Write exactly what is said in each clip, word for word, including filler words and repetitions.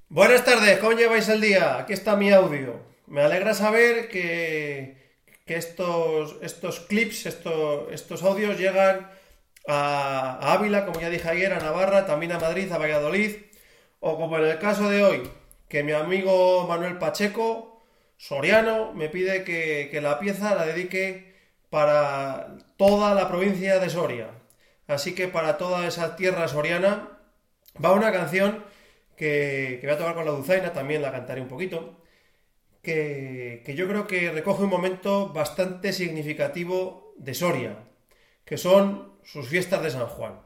Buenas tardes, ¿cómo lleváis el día? Aquí está mi audio. Me alegra saber que, que estos, estos clips, estos, estos audios llegan a, a Ávila, como ya dije ayer, a Navarra, también a Madrid, a Valladolid, o como en el caso de hoy, que mi amigo Manuel Pacheco, soriano, me pide que, que la pieza la dedique para toda la provincia de Soria. Así que para toda esa tierra soriana va una canción que, que voy a tocar con la dulzaina, también la cantaré un poquito, que, que yo creo que recoge un momento bastante significativo de Soria, que son sus fiestas de San Juan.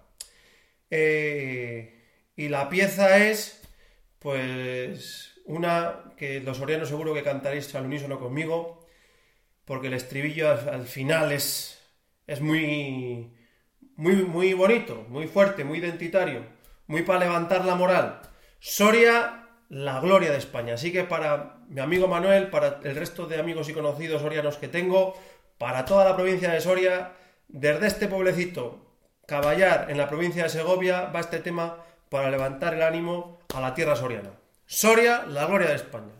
Eh, y la pieza es, pues, una que los sorianos seguro que cantaréis al unísono conmigo, porque el estribillo al, al final es, es muy, muy, muy bonito, muy fuerte, muy identitario, muy para levantar la moral. Soria, la gloria de España. Así que para mi amigo Manuel, para el resto de amigos y conocidos sorianos que tengo, para toda la provincia de Soria, desde este pueblecito, Caballar, en la provincia de Segovia, va este tema para levantar el ánimo a la tierra soriana. Soria, la gloria de España.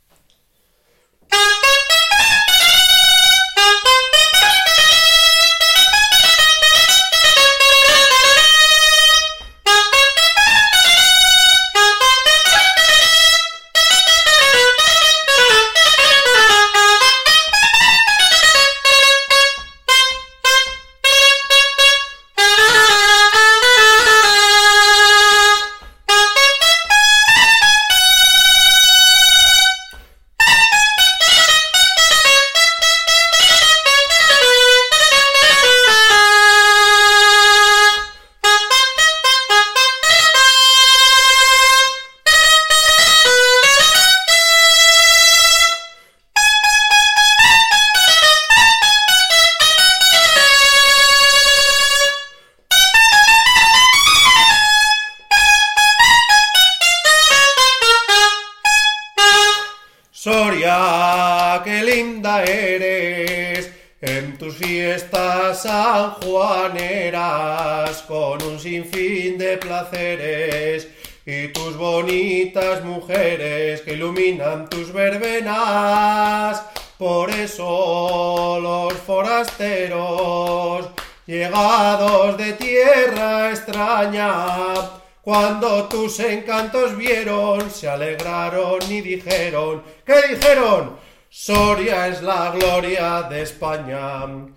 Soria, qué linda eres, en tus fiestas sanjuaneras, con un sinfín de placeres, y tus bonitas mujeres que iluminan tus verbenas. Por eso los forasteros, llegados de tierra extraña, cuando tus encantos vieron, se alegraron y dijeron, ¿qué dijeron? Soria es la gloria de España.